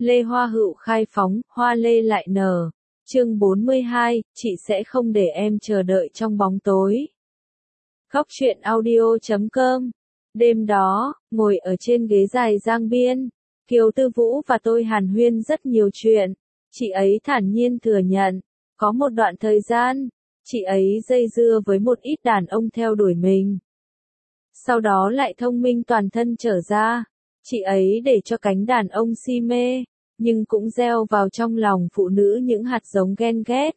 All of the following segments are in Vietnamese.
Lê Hoa Hựu khai phóng, hoa lê lại nở. Chương 42, chị sẽ không để em chờ đợi trong bóng tối. Góc truyện audio.com. Đêm đó, ngồi ở trên ghế dài Giang Biên, Kiều Tư Vũ và tôi hàn huyên rất nhiều chuyện. Chị ấy thản nhiên thừa nhận, có một đoạn thời gian, chị ấy dây dưa với một ít đàn ông theo đuổi mình. Sau đó lại thông minh toàn thân trở ra, chị ấy để cho cánh đàn ông si mê, nhưng cũng gieo vào trong lòng phụ nữ những hạt giống ghen ghét.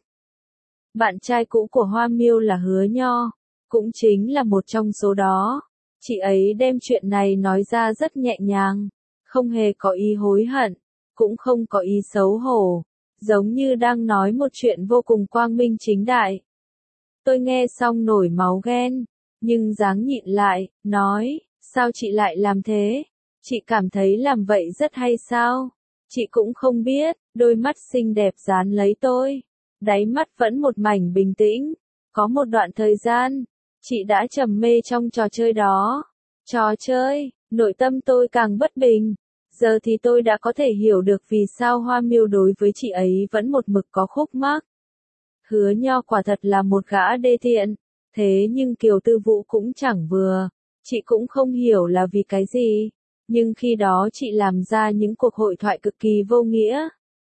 Bạn trai cũ của Hoa Miêu là Hứa Nho, cũng chính là một trong số đó. Chị ấy đem chuyện này nói ra rất nhẹ nhàng, không hề có ý hối hận, cũng không có ý xấu hổ, giống như đang nói một chuyện vô cùng quang minh chính đại. Tôi nghe xong nổi máu ghen, nhưng dáng nhịn lại, nói, sao chị lại làm thế? Chị cảm thấy làm vậy rất hay sao? Chị cũng không biết, đôi mắt xinh đẹp dán lấy tôi, đáy mắt vẫn một mảnh bình tĩnh. Có một đoạn thời gian, chị đã trầm mê trong trò chơi đó. Trò chơi, nội tâm tôi càng bất bình. Giờ thì tôi đã có thể hiểu được vì sao Hoa Miêu đối với chị ấy vẫn một mực có khúc mắc. Hứa Nho quả thật là một gã đê tiện, thế nhưng Kiều Tư Vũ cũng chẳng vừa. Chị cũng không hiểu là vì cái gì, nhưng khi đó chị làm ra những cuộc hội thoại cực kỳ vô nghĩa.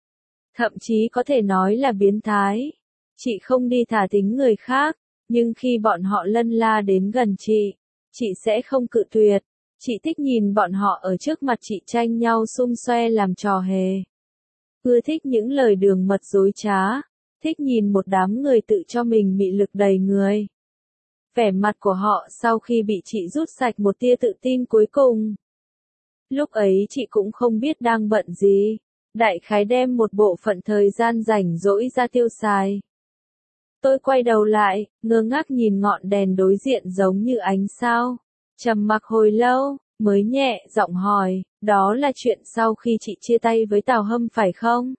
Thậm chí có thể nói là biến thái. Chị không đi thả thính người khác, nhưng khi bọn họ lân la đến gần chị sẽ không cự tuyệt. Chị thích nhìn bọn họ ở trước mặt chị tranh nhau xung xoe làm trò hề. Ưa thích những lời đường mật dối trá, thích nhìn một đám người tự cho mình mị lực đầy người. Vẻ mặt của họ sau khi bị chị rút sạch một tia tự tin cuối cùng. Lúc ấy chị cũng không biết đang bận gì, đại khái đem một bộ phận thời gian rảnh rỗi ra tiêu xài. Tôi quay đầu lại, ngơ ngác nhìn ngọn đèn đối diện giống như ánh sao. Trầm mặc hồi lâu, mới nhẹ giọng hỏi, đó là chuyện sau khi chị chia tay với Tào Hâm phải không?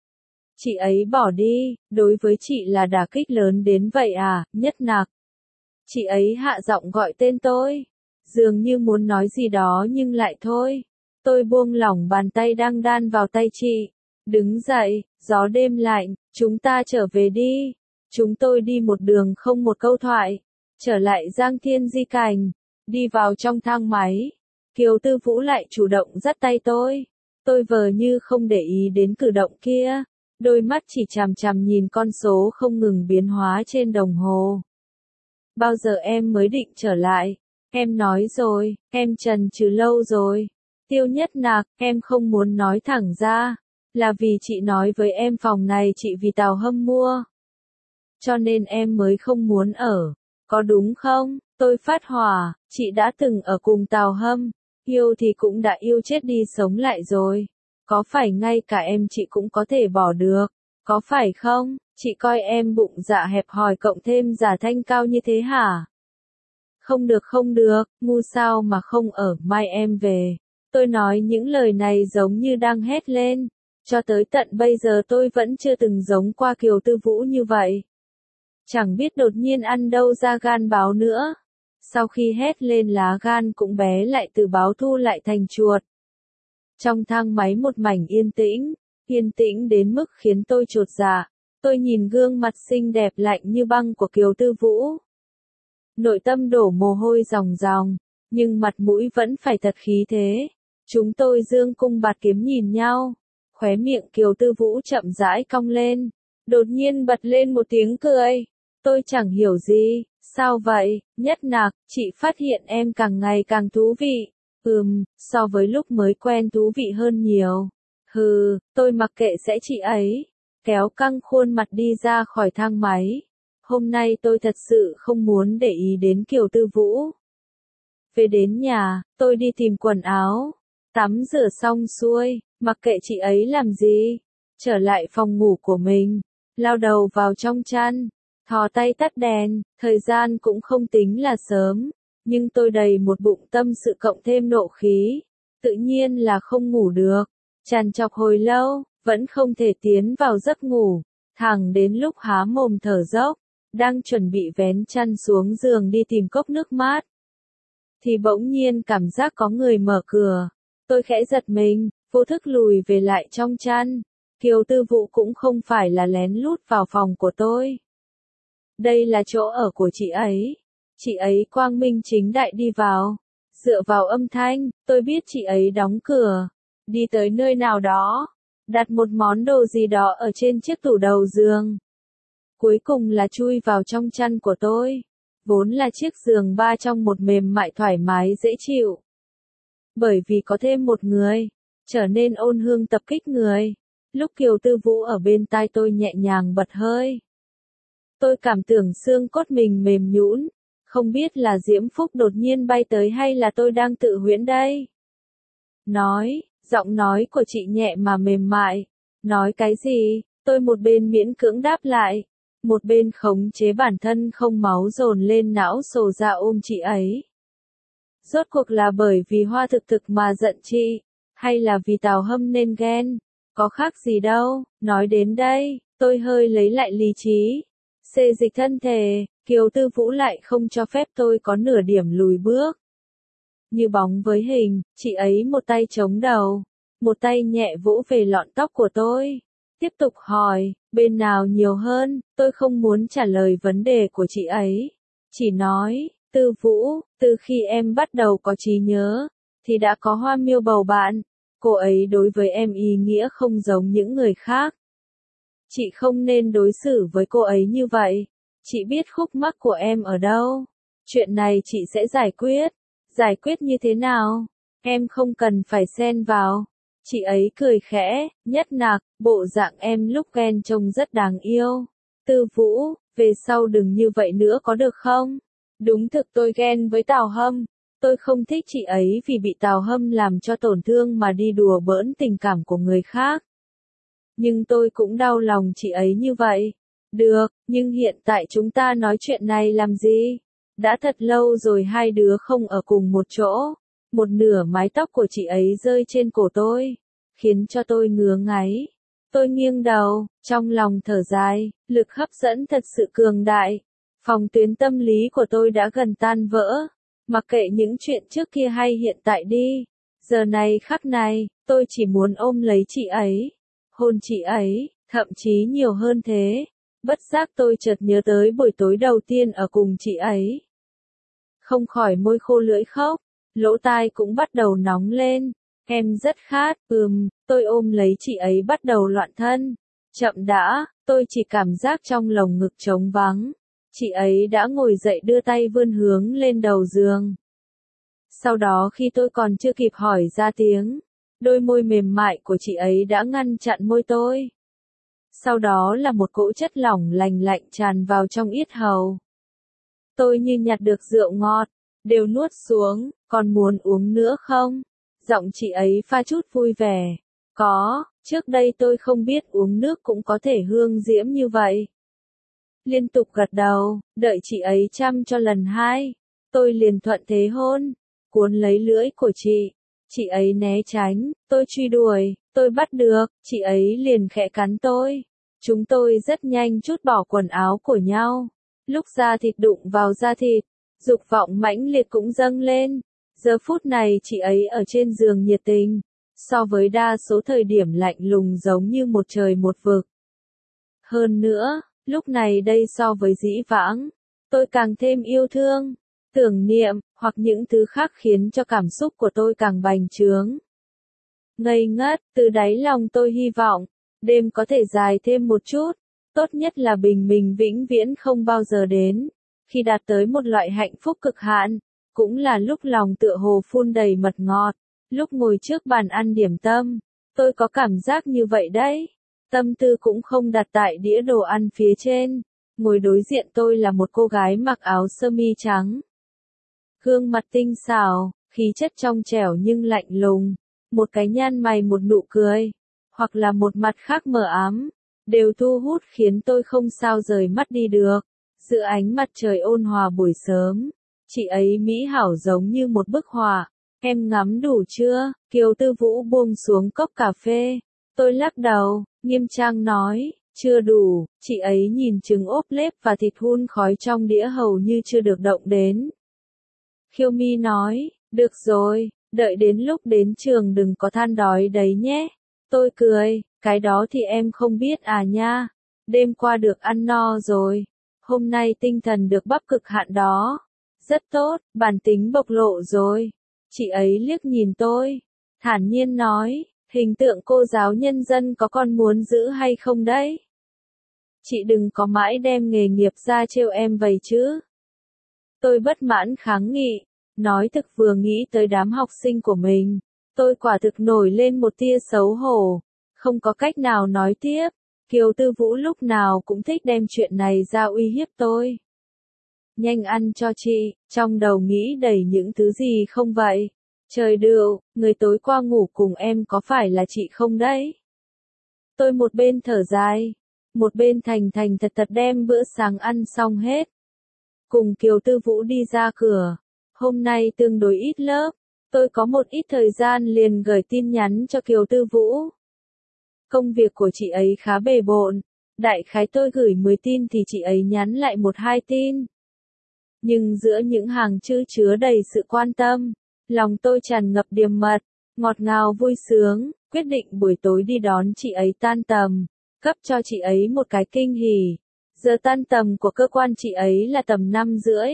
Chị ấy bỏ đi, đối với chị là đả kích lớn đến vậy à, Nhất Nặc. Chị ấy hạ giọng gọi tên tôi, dường như muốn nói gì đó nhưng lại thôi. Tôi buông lỏng bàn tay đang đan vào tay chị, đứng dậy, gió đêm lạnh, chúng ta trở về đi. Chúng tôi đi một đường không một câu thoại, trở lại Giang Thiên Di Cảnh, đi vào trong thang máy. Kiều Tư Vũ lại chủ động dắt tay tôi vờ như không để ý đến cử động kia, đôi mắt chỉ chằm chằm nhìn con số không ngừng biến hóa trên đồng hồ. Bao giờ em mới định trở lại? Em nói rồi, em chần chừ lâu rồi. Tiêu Nhất Nặc, em không muốn nói thẳng ra, là vì chị nói với em phòng này chị vì Tào Hâm mua. Cho nên em mới không muốn ở, có đúng không? Tôi phát hỏa, chị đã từng ở cùng Tào Hâm, yêu thì cũng đã yêu chết đi sống lại rồi. Có phải ngay cả em chị cũng có thể bỏ được, có phải không? Chị coi em bụng dạ hẹp hòi cộng thêm giả thanh cao như thế hả? Không được, ngu sao mà không ở, mai em về. Tôi nói những lời này giống như đang hét lên. Cho tới tận bây giờ tôi vẫn chưa từng giống qua Kiều Tư Vũ như vậy. Chẳng biết đột nhiên ăn đâu ra gan báo nữa. Sau khi hét lên lá gan cũng bé lại từ báo thu lại thành chuột. Trong thang máy một mảnh yên tĩnh đến mức khiến tôi chột dạ. Tôi nhìn gương mặt xinh đẹp lạnh như băng của Kiều Tư Vũ. Nội tâm đổ mồ hôi ròng ròng, nhưng mặt mũi vẫn phải thật khí thế. Chúng tôi dương cung bạt kiếm nhìn nhau, khóe miệng Kiều Tư Vũ chậm rãi cong lên, đột nhiên bật lên một tiếng cười. Tôi chẳng hiểu gì, sao vậy, Nhất Nặc, chị phát hiện em càng ngày càng thú vị. So với lúc mới quen thú vị hơn nhiều. Tôi mặc kệ sẽ chị ấy, kéo căng khuôn mặt đi ra khỏi thang máy. Hôm nay tôi thật sự không muốn để ý đến Kiều Tư Vũ. Về đến nhà, tôi đi tìm quần áo, tắm rửa xong xuôi, mặc kệ chị ấy làm gì, trở lại phòng ngủ của mình, lao đầu vào trong chăn, thò tay tắt đèn, thời gian cũng không tính là sớm, nhưng tôi đầy một bụng tâm sự cộng thêm nộ khí, tự nhiên là không ngủ được, trằn trọc hồi lâu, vẫn không thể tiến vào giấc ngủ, thẳng đến lúc há mồm thở dốc, đang chuẩn bị vén chăn xuống giường đi tìm cốc nước mát. Thì bỗng nhiên cảm giác có người mở cửa, tôi khẽ giật mình, vô thức lùi về lại trong chăn. Kiều Tư Vũ cũng không phải là lén lút vào phòng của tôi. Đây là chỗ ở của chị ấy. Chị ấy quang minh chính đại đi vào. Dựa vào âm thanh, tôi biết chị ấy đóng cửa. Đi tới nơi nào đó. Đặt một món đồ gì đó ở trên chiếc tủ đầu giường. Cuối cùng là chui vào trong chăn của tôi. Vốn là chiếc giường 3 trong 1 mềm mại thoải mái dễ chịu. Bởi vì có thêm một người, trở nên ôn hương tập kích người. Lúc Kiều Tư Vũ ở bên tai tôi nhẹ nhàng bật hơi. Tôi cảm tưởng xương cốt mình mềm nhũn, không biết là diễm phúc đột nhiên bay tới hay là tôi đang tự huyễn đây. Nói, giọng nói của chị nhẹ mà mềm mại. Nói cái gì? Tôi một bên miễn cưỡng đáp lại, một bên khống chế bản thân không máu dồn lên não sổ ra ôm chị ấy. Rốt cuộc là bởi vì Hoa Thực Thực mà giận chị, hay là vì Tào Hâm nên ghen? Có khác gì đâu. Nói đến đây, tôi hơi lấy lại lý trí. Xê dịch thân thể, Kiều Tư Vũ lại không cho phép tôi có nửa điểm lùi bước. Như bóng với hình, chị ấy một tay chống đầu, một tay nhẹ vỗ về lọn tóc của tôi. Tiếp tục hỏi, bên nào nhiều hơn? Tôi không muốn trả lời vấn đề của chị ấy. Chỉ nói, Tư Vũ, từ khi em bắt đầu có trí nhớ, thì đã có Hoa Miêu bầu bạn. Cô ấy đối với em ý nghĩa không giống những người khác. Chị không nên đối xử với cô ấy như vậy. Chị biết khúc mắc của em ở đâu. Chuyện này chị sẽ giải quyết. Giải quyết như thế nào? Em không cần phải xen vào. Chị ấy cười khẽ, nhất nạc, bộ dạng em lúc ghen trông rất đáng yêu. Tư Vũ, về sau đừng như vậy nữa có được không? Đúng thực tôi ghen với Tào Hâm. Tôi không thích chị ấy vì bị Tào Hâm làm cho tổn thương mà đi đùa bỡn tình cảm của người khác. Nhưng tôi cũng đau lòng chị ấy như vậy. Được, nhưng hiện tại chúng ta nói chuyện này làm gì? Đã thật lâu rồi hai đứa không ở cùng một chỗ. Một nửa mái tóc của chị ấy rơi trên cổ tôi, khiến cho tôi ngứa ngáy. Tôi nghiêng đầu, trong lòng thở dài, lực hấp dẫn thật sự cường đại. Phòng tuyến tâm lý của tôi đã gần tan vỡ. Mặc kệ những chuyện trước kia hay hiện tại đi. Giờ này khắc này, tôi chỉ muốn ôm lấy chị ấy. Hôn chị ấy, thậm chí nhiều hơn thế. Bất giác tôi chợt nhớ tới buổi tối đầu tiên ở cùng chị ấy. Không khỏi môi khô lưỡi khóc, lỗ tai cũng bắt đầu nóng lên. Em rất khát, tôi ôm lấy chị ấy bắt đầu loạn thân. Chậm đã, tôi chỉ cảm giác trong lồng ngực trống vắng. Chị ấy đã ngồi dậy đưa tay vươn hướng lên đầu giường. Sau đó khi tôi còn chưa kịp hỏi ra tiếng, đôi môi mềm mại của chị ấy đã ngăn chặn môi tôi. Sau đó là một cỗ chất lỏng lành lạnh tràn vào trong yết hầu. Tôi như nhặt được rượu ngọt, đều nuốt xuống, còn muốn uống nữa không? Giọng chị ấy pha chút vui vẻ. Có, trước đây tôi không biết uống nước cũng có thể hương diễm như vậy. Liên tục gật đầu, đợi chị ấy chăm cho lần 2. Tôi liền thuận thế hôn, cuốn lấy lưỡi của chị. Chị ấy né tránh, tôi truy đuổi, tôi bắt được, chị ấy liền khẽ cắn tôi. Chúng tôi rất nhanh trút bỏ quần áo của nhau. Lúc da thịt đụng vào da thịt, dục vọng mãnh liệt cũng dâng lên. Giờ phút này chị ấy ở trên giường nhiệt tình, so với đa số thời điểm lạnh lùng giống như một trời một vực. Hơn nữa, lúc này đây so với dĩ vãng, tôi càng thêm yêu thương, tưởng niệm, hoặc những thứ khác khiến cho cảm xúc của tôi càng bành trướng. Ngây ngất, từ đáy lòng tôi hy vọng, đêm có thể dài thêm một chút, tốt nhất là bình minh vĩnh viễn không bao giờ đến. Khi đạt tới một loại hạnh phúc cực hạn, cũng là lúc lòng tựa hồ phun đầy mật ngọt. Lúc ngồi trước bàn ăn điểm tâm, tôi có cảm giác như vậy đấy. Tâm tư cũng không đặt tại đĩa đồ ăn phía trên. Ngồi đối diện tôi là một cô gái mặc áo sơ mi trắng. Gương mặt tinh xảo, khí chất trong trẻo nhưng lạnh lùng. Một cái nhăn mày một nụ cười, hoặc là một mặt khác mờ ám, đều thu hút khiến tôi không sao rời mắt đi được. Giữa ánh mặt trời ôn hòa buổi sớm, chị ấy mỹ hảo giống như một bức họa. Em ngắm đủ chưa? Kiều Tư Vũ buông xuống cốc cà phê. Tôi lắc đầu, nghiêm trang nói, chưa đủ. Chị ấy nhìn trứng ốp lết và thịt hun khói trong đĩa hầu như chưa được động đến. Khiêu Mi nói, được rồi, Đợi đến lúc đến trường đừng có than đói đấy nhé. Tôi cười, cái đó thì em không biết à nha. Đêm qua được ăn no rồi. Hôm nay tinh thần được bắp cực hạn đó. Rất tốt, bản tính bộc lộ rồi. Chị ấy liếc nhìn tôi, thản nhiên nói, hình tượng cô giáo nhân dân có con muốn giữ hay không đấy? Chị đừng có mãi đem nghề nghiệp ra trêu em vậy chứ. Tôi bất mãn kháng nghị, nói thực vừa nghĩ tới đám học sinh của mình. Tôi quả thực nổi lên một tia xấu hổ, không có cách nào nói tiếp. Kiều Tư Vũ lúc nào cũng thích đem chuyện này ra uy hiếp tôi. Nhanh ăn cho chị, trong đầu nghĩ đầy những thứ gì không vậy? Trời đựu, người tối qua ngủ cùng em có phải là chị không đấy? Tôi một bên thở dài, một bên thành thành thật thật đem bữa sáng ăn xong hết. Cùng Kiều Tư Vũ đi ra cửa. Hôm nay tương đối ít lớp, tôi có một ít thời gian liền gửi tin nhắn cho Kiều Tư Vũ. Công việc của chị ấy khá bề bộn, đại khái tôi gửi 10 tin thì chị ấy nhắn lại 1-2 tin. Nhưng giữa những hàng chữ chứa đầy sự quan tâm, lòng tôi tràn ngập điềm mật, ngọt ngào vui sướng, quyết định buổi tối đi đón chị ấy tan tầm, cấp cho chị ấy một cái kinh hỉ. Giờ tan tầm của cơ quan chị ấy là tầm 5:30.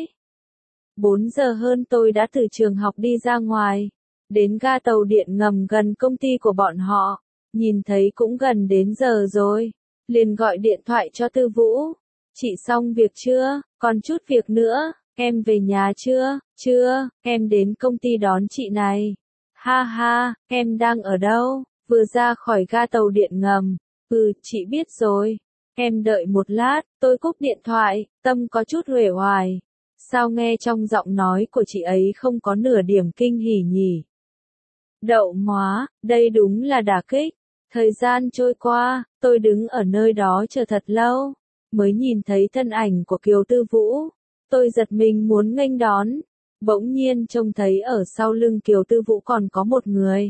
4 giờ hơn tôi đã từ trường học đi ra ngoài, đến ga tàu điện ngầm gần công ty của bọn họ, nhìn thấy cũng gần đến giờ rồi, liền gọi điện thoại cho Tư Vũ. Chị xong việc chưa? Còn chút việc nữa, em về nhà chưa? Chưa, em đến công ty đón chị này. Ha ha, em đang ở đâu? Vừa ra khỏi ga tàu điện ngầm. Chị biết rồi. Em đợi một lát, tôi cúp điện thoại, tâm có chút uể oải. Sao nghe trong giọng nói của chị ấy không có nửa điểm kinh hỉ nhỉ? Đậu móa, đây đúng là đả kích. Thời gian trôi qua, tôi đứng ở nơi đó chờ thật lâu, mới nhìn thấy thân ảnh của Kiều Tư Vũ. Tôi giật mình muốn nghênh đón, bỗng nhiên trông thấy ở sau lưng Kiều Tư Vũ còn có một người.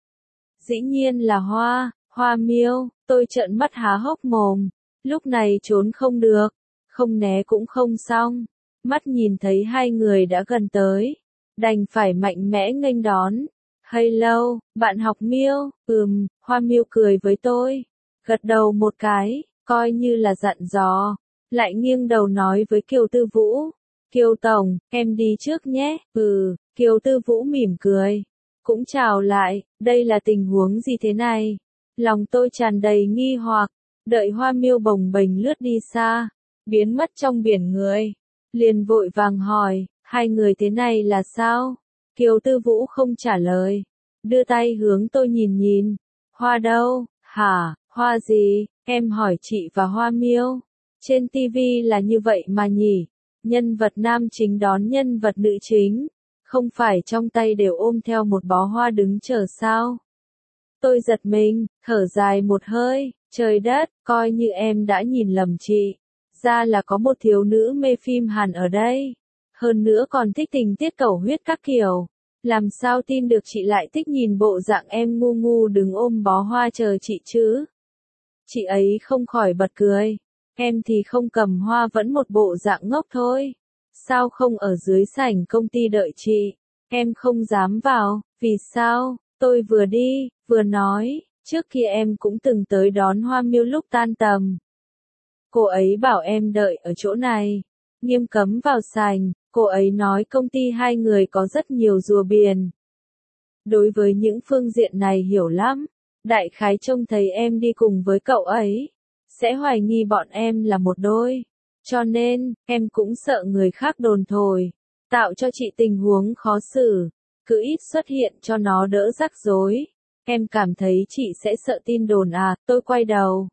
Dĩ nhiên là Hoa Miêu, tôi trợn mắt há hốc mồm, lúc này trốn không được, không né cũng không xong, mắt nhìn thấy hai người đã gần tới, đành phải mạnh mẽ nghênh đón. Hello, bạn học Miêu, Hoa Miêu cười với tôi, gật đầu một cái, coi như là dặn dò, lại nghiêng đầu nói với Kiều Tư Vũ, Kiều Tổng, em đi trước nhé, Kiều Tư Vũ mỉm cười, cũng chào lại, đây là tình huống gì thế này? Lòng tôi tràn đầy nghi hoặc, đợi Hoa Miêu bồng bềnh lướt đi xa, biến mất trong biển người, liền vội vàng hỏi, hai người thế này là sao? Kiều Tư Vũ không trả lời, đưa tay hướng tôi nhìn nhìn, Hoa đâu, hả, Hoa gì, em hỏi chị và Hoa Miêu, trên TV là như vậy mà nhỉ, nhân vật nam chính đón nhân vật nữ chính, không phải trong tay đều ôm theo một bó hoa đứng chờ sao? Tôi giật mình, thở dài một hơi, trời đất, coi như em đã nhìn lầm chị, ra là có một thiếu nữ mê phim Hàn ở đây, hơn nữa còn thích tình tiết cầu huyết các kiểu. Làm sao tin được chị lại thích nhìn bộ dạng em ngu ngu đứng ôm bó hoa chờ chị chứ? Chị ấy không khỏi bật cười. Em thì không cầm hoa vẫn một bộ dạng ngốc thôi. Sao không ở dưới sảnh công ty đợi chị? Em không dám vào, vì sao? Tôi vừa đi, vừa nói, trước kia em cũng từng tới đón Hoa Miêu lúc tan tầm. Cô ấy bảo em đợi ở chỗ này, nghiêm cấm vào sảnh. Cô ấy nói công ty hai người có rất nhiều rùa biển. Đối với những phương diện này hiểu lắm, đại khái trông thấy em đi cùng với cậu ấy, sẽ hoài nghi bọn em là một đôi. Cho nên, em cũng sợ người khác đồn thổi, tạo cho chị tình huống khó xử, cứ ít xuất hiện cho nó đỡ rắc rối. Em cảm thấy chị sẽ sợ tin đồn à, tôi quay đầu.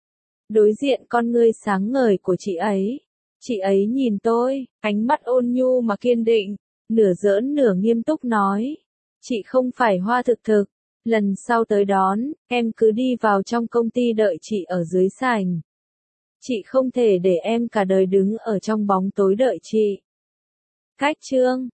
Đối diện con ngươi sáng ngời của chị ấy. Chị ấy nhìn tôi, ánh mắt ôn nhu mà kiên định, nửa giỡn nửa nghiêm túc nói. Chị không phải Hoa thực thực, lần sau tới đón, em cứ đi vào trong công ty đợi chị ở dưới sảnh. Chị không thể để em cả đời đứng ở trong bóng tối đợi chị. Cách chương